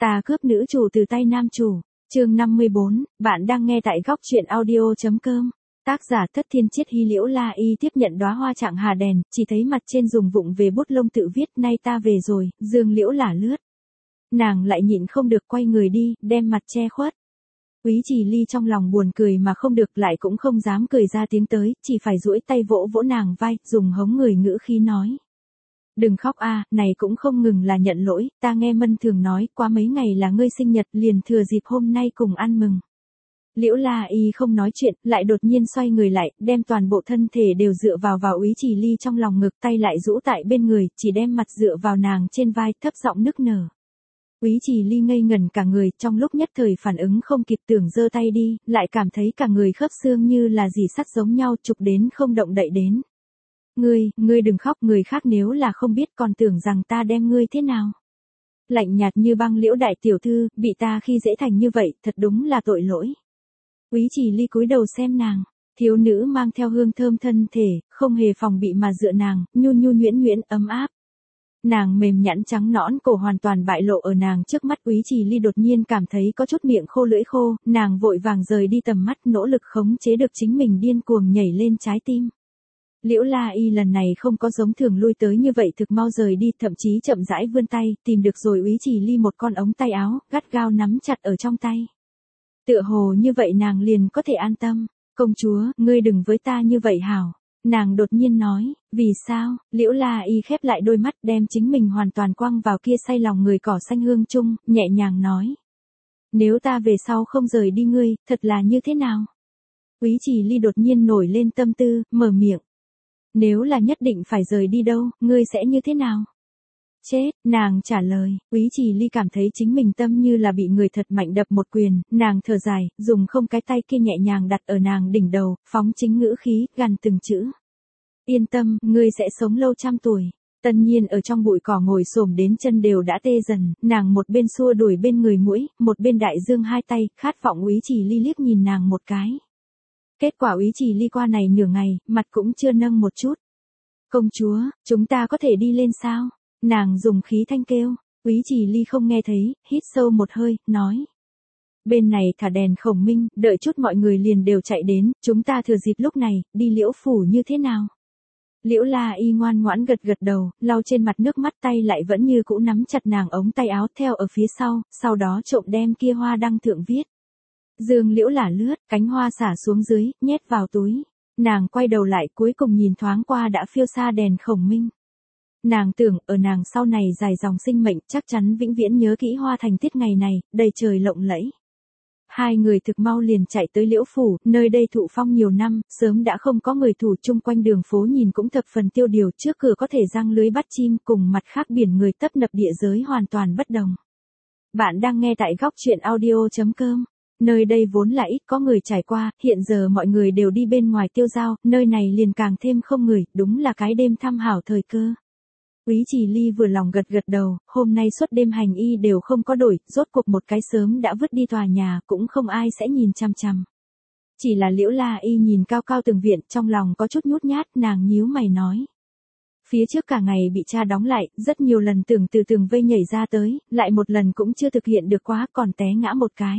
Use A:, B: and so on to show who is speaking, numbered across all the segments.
A: Ta cướp nữ chủ từ tay nam chủ. Chương 54, bạn đang nghe tại góc truyện audio.com. Tác giả Thất Thiên Chiết Hy. Liễu La Y tiếp nhận đóa hoa trạng hà đèn, chỉ thấy mặt trên dùng vụng về bút lông tự viết nay ta về rồi, dương liễu lả lướt. Nàng lại nhịn không được quay người đi, đem mặt che khuất. Úy Trì Ly trong lòng buồn cười mà không được, lại cũng không dám cười ra tiếng tới, chỉ phải duỗi tay vỗ vỗ nàng vai, dùng hống người ngữ khí nói. Đừng khóc a, này cũng không ngừng là nhận lỗi, ta nghe Mân thường nói, qua mấy ngày là ngươi sinh nhật, liền thừa dịp hôm nay cùng ăn mừng. Liễu La Y không nói chuyện, lại đột nhiên xoay người lại, đem toàn bộ thân thể đều dựa vào Úy Trì Ly trong lòng ngực, tay lại rũ tại bên người, chỉ đem mặt dựa vào nàng trên vai, thấp giọng nức nở. Úy Trì Ly ngây ngẩn cả người, trong lúc nhất thời phản ứng không kịp, tưởng giơ tay đi, lại cảm thấy cả người khớp xương như là dì sắt giống nhau, trục đến không động đậy đến. Ngươi đừng khóc, người khác nếu là không biết còn tưởng rằng ta đem ngươi thế nào. Lạnh nhạt như băng Liễu đại tiểu thư, bị ta khi dễ thành như vậy, thật đúng là tội lỗi. Úy Trì Ly cúi đầu xem nàng, thiếu nữ mang theo hương thơm thân thể, không hề phòng bị mà dựa nàng, nhu nhuyễn ấm áp. Nàng mềm nhẵn trắng nõn cổ hoàn toàn bại lộ ở nàng trước mắt. Úy Trì Ly đột nhiên cảm thấy có chút miệng khô lưỡi khô, nàng vội vàng rời đi tầm mắt, nỗ lực khống chế được chính mình điên cuồng nhảy lên trái tim. Liễu La Y lần này không có giống thường lui tới như vậy, thực mau rời đi, thậm chí chậm rãi vươn tay, tìm được rồi Úy Trì Ly một con ống tay áo, gắt gao nắm chặt ở trong tay. Tựa hồ như vậy nàng liền có thể an tâm. Công chúa, ngươi đừng với ta như vậy hảo. Nàng đột nhiên nói, vì sao? Liễu La Y khép lại đôi mắt, đem chính mình hoàn toàn quăng vào kia say lòng người cỏ xanh hương chung, nhẹ nhàng nói. Nếu ta về sau không rời đi ngươi, thật là như thế nào? Úy Trì Ly đột nhiên nổi lên tâm tư, mở miệng. Nếu là nhất định phải rời đi đâu, ngươi sẽ như thế nào? Chết, nàng trả lời. Úy Trì Ly cảm thấy chính mình tâm như là bị người thật mạnh đập một quyền, nàng thở dài, dùng không cái tay kia nhẹ nhàng đặt ở nàng đỉnh đầu, phóng chính ngữ khí, gằn từng chữ. Yên tâm, ngươi sẽ sống lâu trăm tuổi. Tân Nhiên ở trong bụi cỏ ngồi xổm đến chân đều đã tê dần, nàng một bên xua đuổi bên người muỗi, một bên đại dương hai tay, khát vọng Úy Trì Ly liếc nhìn nàng một cái. Kết quả Úy Trì Ly qua này nửa ngày, mặt cũng chưa nâng một chút. Công chúa, chúng ta có thể đi lên sao? Nàng dùng khí thanh kêu. Úy Trì Ly không nghe thấy, hít sâu một hơi, nói. Bên này thả đèn khổng minh, đợi chút mọi người liền đều chạy đến, chúng ta thừa dịp lúc này, đi Liễu phủ như thế nào? Liễu La Y ngoan ngoãn gật đầu, lau trên mặt nước mắt, tay lại vẫn như cũ nắm chặt nàng ống tay áo theo ở phía sau đó trộm đem kia hoa đăng thượng viết. Dương liễu lả lướt, cánh hoa xả xuống dưới, nhét vào túi. Nàng quay đầu lại, cuối cùng nhìn thoáng qua đã phiêu xa đèn khổng minh. Nàng tưởng, ở nàng sau này dài dòng sinh mệnh, chắc chắn vĩnh viễn nhớ kỹ hoa thành tiết ngày này, đầy trời lộng lẫy. Hai người thực mau liền chạy tới Liễu phủ, nơi đây thụ phong nhiều năm, sớm đã không có người thủ, chung quanh đường phố nhìn cũng thập phần tiêu điều, trước cửa có thể giăng lưới bắt chim, cùng mặt khác biển người tấp nập địa giới hoàn toàn bất đồng. Bạn đang nghe tại góc truyện audio.com. Nơi đây vốn là ít có người trải qua, hiện giờ mọi người đều đi bên ngoài tiêu dao, nơi này liền càng thêm không người, đúng là cái đêm thăm hảo thời cơ. Úy Trì Ly vừa lòng gật đầu, hôm nay suốt đêm hành y đều không có đổi, rốt cuộc một cái sớm đã vứt đi tòa nhà, cũng không ai sẽ nhìn chằm chằm. Chỉ là Liễu La Y nhìn cao cao tường viện, trong lòng có chút nhút nhát, nàng nhíu mày nói. Phía trước cả ngày bị cha đóng lại, rất nhiều lần tưởng từ tường vây nhảy ra tới, lại một lần cũng chưa thực hiện được quá, còn té ngã một cái.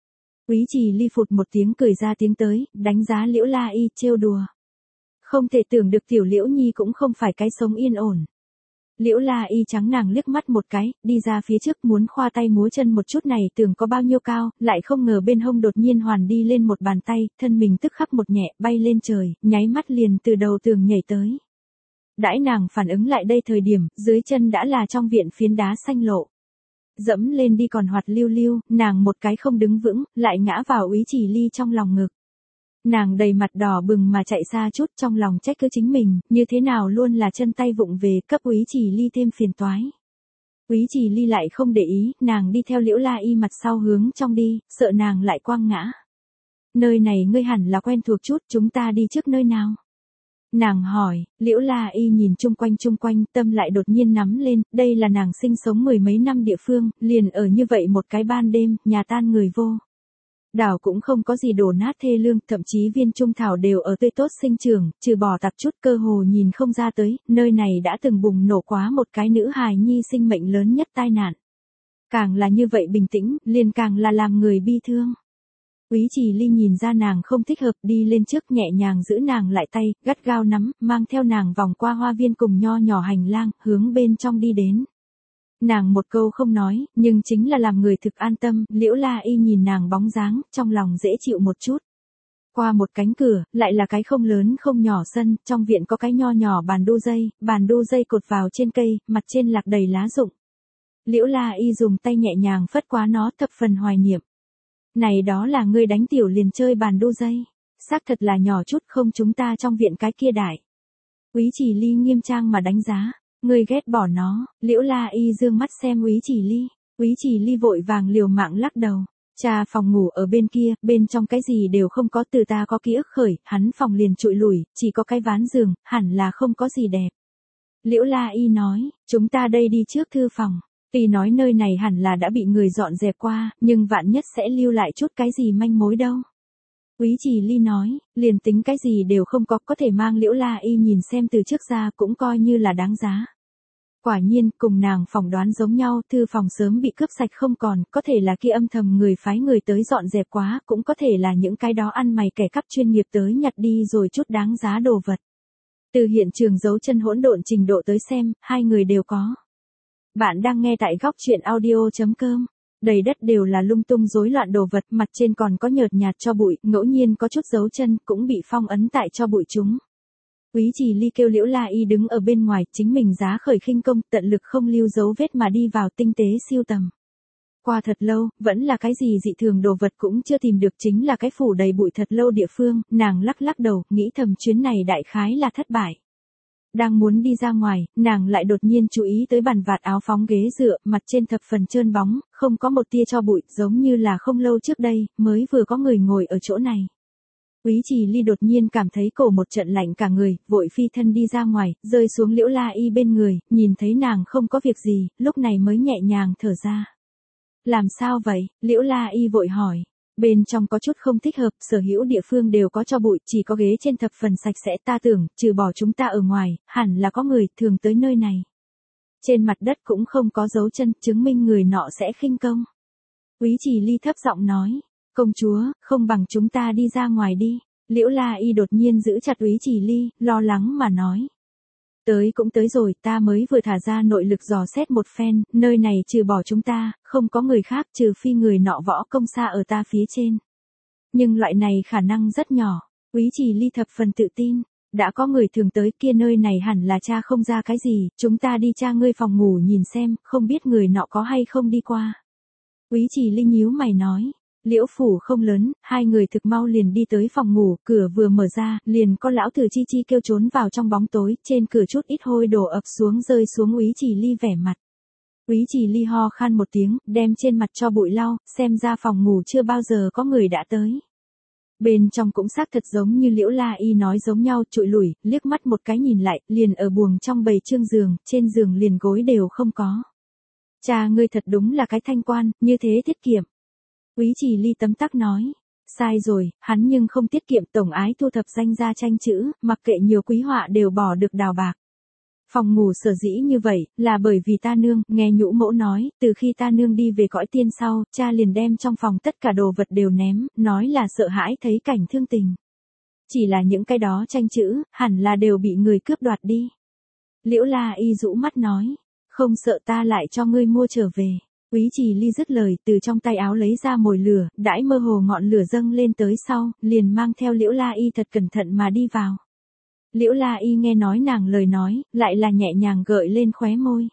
A: Úy Trì Ly phụt một tiếng cười ra tiếng tới, đánh giá Liễu La Y, trêu đùa. Không thể tưởng được tiểu Liễu Nhi cũng không phải cái sống yên ổn. Liễu La Y trắng nàng liếc mắt một cái, đi ra phía trước muốn khoa tay múa chân một chút này tưởng có bao nhiêu cao, lại không ngờ bên hông đột nhiên hoàn đi lên một bàn tay, thân mình tức khắc một nhẹ, bay lên trời, nháy mắt liền từ đầu tường nhảy tới. Đãi nàng phản ứng lại đây thời điểm, dưới chân đã là trong viện phiến đá xanh lộ. Dẫm lên đi còn hoạt lưu, nàng một cái không đứng vững, lại ngã vào Úy Trì Ly trong lòng ngực. Nàng đầy mặt đỏ bừng mà chạy xa chút, trong lòng trách cứ chính mình, như thế nào luôn là chân tay vụng về, cấp Úy Trì Ly thêm phiền toái. Úy Trì Ly lại không để ý, nàng đi theo Liễu La Y mặt sau hướng trong đi, sợ nàng lại quăng ngã. Nơi này ngươi hẳn là quen thuộc chút, chúng ta đi trước nơi nào? Nàng hỏi, Liễu La Y nhìn chung quanh, tâm lại đột nhiên nắm lên, đây là nàng sinh sống mười mấy năm địa phương, liền ở như vậy một cái ban đêm, nhà tan người vô. Đảo cũng không có gì đổ nát thê lương, thậm chí viên trung thảo đều ở tươi tốt sinh trưởng, trừ bỏ tạp chút cơ hồ nhìn không ra tới, nơi này đã từng bùng nổ quá một cái nữ hài nhi sinh mệnh lớn nhất tai nạn. Càng là như vậy bình tĩnh, liền càng là làm người bi thương. Quý Trì Ly nhìn ra nàng không thích hợp, đi lên trước nhẹ nhàng giữ nàng lại tay, gắt gao nắm, mang theo nàng vòng qua hoa viên cùng nho nhỏ hành lang, hướng bên trong đi đến. Nàng một câu không nói, nhưng chính là làm người thực an tâm, Liễu La Y nhìn nàng bóng dáng, trong lòng dễ chịu một chút. Qua một cánh cửa, lại là cái không lớn không nhỏ sân, trong viện có cái nho nhỏ bàn đu dây cột vào trên cây, mặt trên lạc đầy lá rụng. Liễu La Y dùng tay nhẹ nhàng phất qua nó, thập phần hoài niệm. Này đó là ngươi đánh tiểu liền chơi bàn đu dây. Xác thật là nhỏ chút, không chúng ta trong viện cái kia đại. Quý Trì Ly nghiêm trang mà đánh giá. Ngươi ghét bỏ nó. Liễu La Y dương mắt xem Quý Trì Ly. Quý Trì Ly vội vàng liều mạng lắc đầu. Cha phòng ngủ ở bên kia, bên trong cái gì đều không có, từ ta có ký ức khởi, hắn phòng liền trụi lủi, chỉ có cái ván giường, hẳn là không có gì đẹp. Liễu La Y nói, chúng ta đây đi trước thư phòng. Tuy nói nơi này hẳn là đã bị người dọn dẹp qua, nhưng vạn nhất sẽ lưu lại chút cái gì manh mối đâu. Quý Trì Ly nói, liền tính cái gì đều không có thể mang Liễu La Y nhìn xem từ trước ra cũng coi như là đáng giá. Quả nhiên, cùng nàng phỏng đoán giống nhau, thư phòng sớm bị cướp sạch không còn, có thể là kia âm thầm người phái người tới dọn dẹp quá, cũng có thể là những cái đó ăn mày kẻ cắp chuyên nghiệp tới nhặt đi rồi chút đáng giá đồ vật. Từ hiện trường dấu chân hỗn độn trình độ tới xem, hai người đều có. Bạn đang nghe tại góc truyện audio.com. Đầy đất đều là lung tung rối loạn đồ vật, mặt trên còn có nhợt nhạt tro bụi, ngẫu nhiên có chút dấu chân, cũng bị phong ấn tại tro bụi chúng. Quý Trì Ly kêu Liễu La Y đứng ở bên ngoài, chính mình giá khởi khinh công, tận lực không lưu dấu vết mà đi vào tinh tế siêu tầm. Qua thật lâu, vẫn là cái gì dị thường đồ vật cũng chưa tìm được, chính là cái phủ đầy bụi thật lâu địa phương, nàng lắc lắc đầu, nghĩ thầm chuyến này đại khái là thất bại. Đang muốn đi ra ngoài, nàng lại đột nhiên chú ý tới bàn vạt áo phóng ghế dựa, mặt trên thập phần trơn bóng, không có một tia tro bụi, giống như là không lâu trước đây, mới vừa có người ngồi ở chỗ này. Quý Trì Ly đột nhiên cảm thấy cổ một trận lạnh cả người, vội phi thân đi ra ngoài, rơi xuống Liễu La Y bên người, nhìn thấy nàng không có việc gì, lúc này mới nhẹ nhàng thở ra. Làm sao vậy? Liễu La Y vội hỏi. Bên trong có chút không thích hợp, sở hữu địa phương đều có tro bụi, chỉ có ghế trên thập phần sạch sẽ, ta tưởng, trừ bỏ chúng ta ở ngoài, hẳn là có người thường tới nơi này. Trên mặt đất cũng không có dấu chân, chứng minh người nọ sẽ khinh công. Quý Trì Ly thấp giọng nói, công chúa, không bằng chúng ta đi ra ngoài đi. Liễu La Y đột nhiên giữ chặt Quý Trì Ly, lo lắng mà nói. Tới cũng tới rồi, ta mới vừa thả ra nội lực dò xét một phen, nơi này trừ bỏ chúng ta, không có người khác trừ phi người nọ võ công xa ở ta phía trên. Nhưng loại này khả năng rất nhỏ, Quý Trì Ly thập phần tự tin, đã có người thường tới kia, nơi này hẳn là cha không ra cái gì, chúng ta đi tra ngươi phòng ngủ nhìn xem, không biết người nọ có hay không đi qua. Quý Trì Ly nhíu mày nói. Liễu phủ không lớn, hai người thực mau liền đi tới phòng ngủ, cửa vừa mở ra, liền có lão tử chi chi kêu trốn vào trong bóng tối, trên cửa chút ít hôi đổ ập xuống rơi xuống Quý Trì Ly vẻ mặt. Quý Trì Ly ho khan một tiếng, đem trên mặt cho bụi lau, xem ra phòng ngủ chưa bao giờ có người đã tới. Bên trong cũng xác thật giống như Liễu La Y nói giống nhau, trụi lủi, liếc mắt một cái nhìn lại, liền ở buồng trong bầy trương giường, trên giường liền gối đều không có. Cha ngươi thật đúng là cái thanh quan, như thế tiết kiệm. Quý Trì Ly tấm tắc nói, sai rồi, hắn nhưng không tiết kiệm, tổng ái thu thập danh gia tranh chữ, mặc kệ nhiều quý họa đều bỏ được đào bạc. Phòng ngủ sở dĩ như vậy, là bởi vì ta nương, nghe nhũ mẫu nói, từ khi ta nương đi về cõi tiên sau, cha liền đem trong phòng tất cả đồ vật đều ném, nói là sợ hãi thấy cảnh thương tình. Chỉ là những cái đó tranh chữ, hẳn là đều bị người cướp đoạt đi. Liễu La Y rũ mắt nói, không sợ ta lại cho ngươi mua trở về. Quý Trì Ly dứt lời, từ trong tay áo lấy ra mồi lửa, đãi mơ hồ ngọn lửa dâng lên tới sau, liền mang theo Liễu La Y thật cẩn thận mà đi vào. Liễu La Y nghe nói nàng lời nói, lại là nhẹ nhàng gợi lên khóe môi.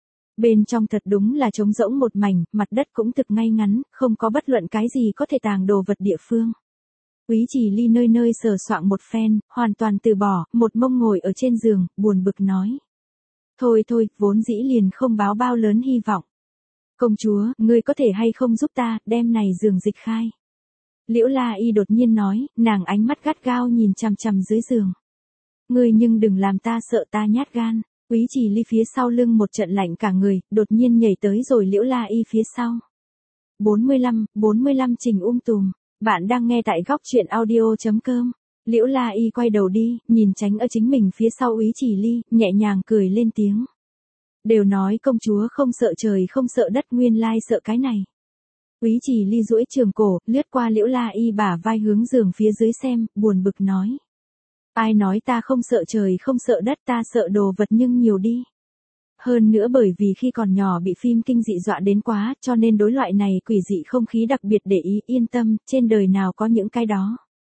A: Bên trong thật đúng là trống rỗng một mảnh, mặt đất cũng thực ngay ngắn, không có bất luận cái gì có thể tàng đồ vật địa phương. Quý Trì Ly nơi nơi sờ soạng một phen, hoàn toàn từ bỏ, một mông ngồi ở trên giường, buồn bực nói. Thôi thôi, vốn dĩ liền không báo bao lớn hy vọng. Công chúa, ngươi có thể hay không giúp ta, đem này giường dịch khai. Liễu La Y đột nhiên nói, nàng ánh mắt gắt gao nhìn chằm chằm dưới giường. Ngươi nhưng đừng làm ta sợ, ta nhát gan. Quý Trì Ly phía sau lưng một trận lạnh cả người, đột nhiên nhảy tới rồi Liễu La Y phía sau. 45 Trình tùm. Bạn đang nghe tại góc truyện audio.com. Liễu La Y quay đầu đi, nhìn tránh ở chính mình phía sau Quý Trì Ly, nhẹ nhàng cười lên tiếng. Đều nói công chúa không sợ trời không sợ đất, nguyên lai sợ cái này. Úy Trì Ly duỗi trường cổ, lướt qua Liễu La Y bả vai hướng giường phía dưới xem, buồn bực nói. Ai nói ta không sợ trời không sợ đất, ta sợ đồ vật nhưng nhiều đi. Hơn nữa bởi vì khi còn nhỏ bị phim kinh dị dọa đến quá, cho nên đối loại này quỷ dị không khí đặc biệt để ý, yên tâm, trên đời nào có những cái đó.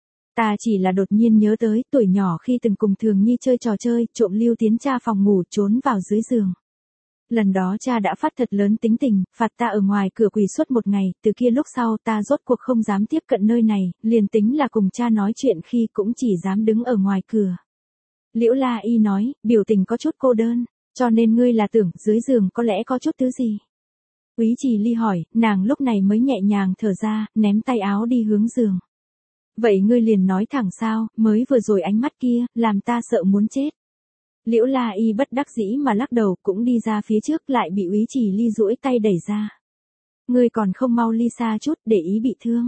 A: Ta chỉ là đột nhiên nhớ tới, tuổi nhỏ khi từng cùng Thường Nhi chơi trò chơi, trộm lưu tiến cha phòng ngủ trốn vào dưới giường. Lần đó cha đã phát thật lớn tính tình, phạt ta ở ngoài cửa quỳ suốt một ngày, từ kia lúc sau ta rốt cuộc không dám tiếp cận nơi này, liền tính là cùng cha nói chuyện khi cũng chỉ dám đứng ở ngoài cửa. Liễu La Y nói, biểu tình có chút cô đơn, cho nên ngươi là tưởng dưới giường có lẽ có chút thứ gì. Úy Trì Ly hỏi, nàng lúc này mới nhẹ nhàng thở ra, ném tay áo đi hướng giường. Vậy ngươi liền nói thẳng sao, mới vừa rồi ánh mắt kia, làm ta sợ muốn chết. Liễu La Y bất đắc dĩ mà lắc đầu, cũng đi ra phía trước, lại bị Úy Trì Ly duỗi tay đẩy ra. Ngươi còn không mau ly xa chút, để ý bị thương.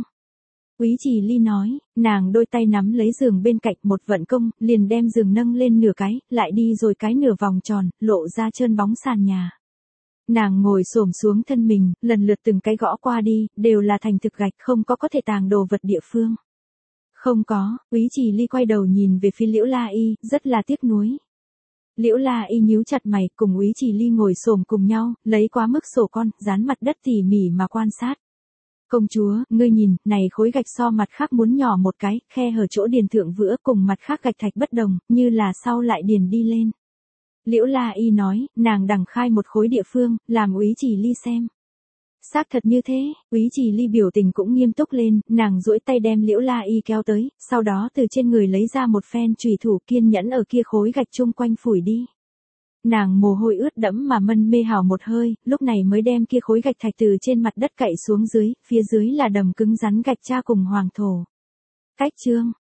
A: Úy Trì Ly nói, nàng đôi tay nắm lấy giường bên cạnh, một vận công, liền đem giường nâng lên nửa cái, lại đi rồi cái nửa vòng tròn, lộ ra trơn bóng sàn nhà. Nàng ngồi xổm xuống thân mình, lần lượt từng cái gõ qua đi, đều là thành thực gạch, không có thể tàng đồ vật địa phương. Không có. Úy Trì Ly quay đầu nhìn về phía Liễu La Y, rất là tiếc nuối. Liễu La Y nhíu chặt mày, cùng Úy Trì Ly ngồi xổm cùng nhau, lấy quá mức sổ con, dán mặt đất tỉ mỉ mà quan sát. Công chúa, ngươi nhìn, này khối gạch so mặt khác muốn nhỏ một cái, khe hở chỗ điền thượng vữa cùng mặt khác gạch thạch bất đồng, như là sau lại điền đi lên. Liễu La Y nói, nàng đằng khai một khối địa phương, làm Úy Trì Ly xem. Xác thật như thế, Úy Trì Ly biểu tình cũng nghiêm túc lên, nàng duỗi tay đem Liễu La Y kéo tới, sau đó từ trên người lấy ra một phen chùy thủ, kiên nhẫn ở kia khối gạch chung quanh phủi đi. Nàng mồ hôi ướt đẫm mà mân mê hào một hơi, lúc này mới đem kia khối gạch thạch từ trên mặt đất cậy xuống dưới, phía dưới là đầm cứng rắn gạch cha cùng hoàng thổ. Cách chương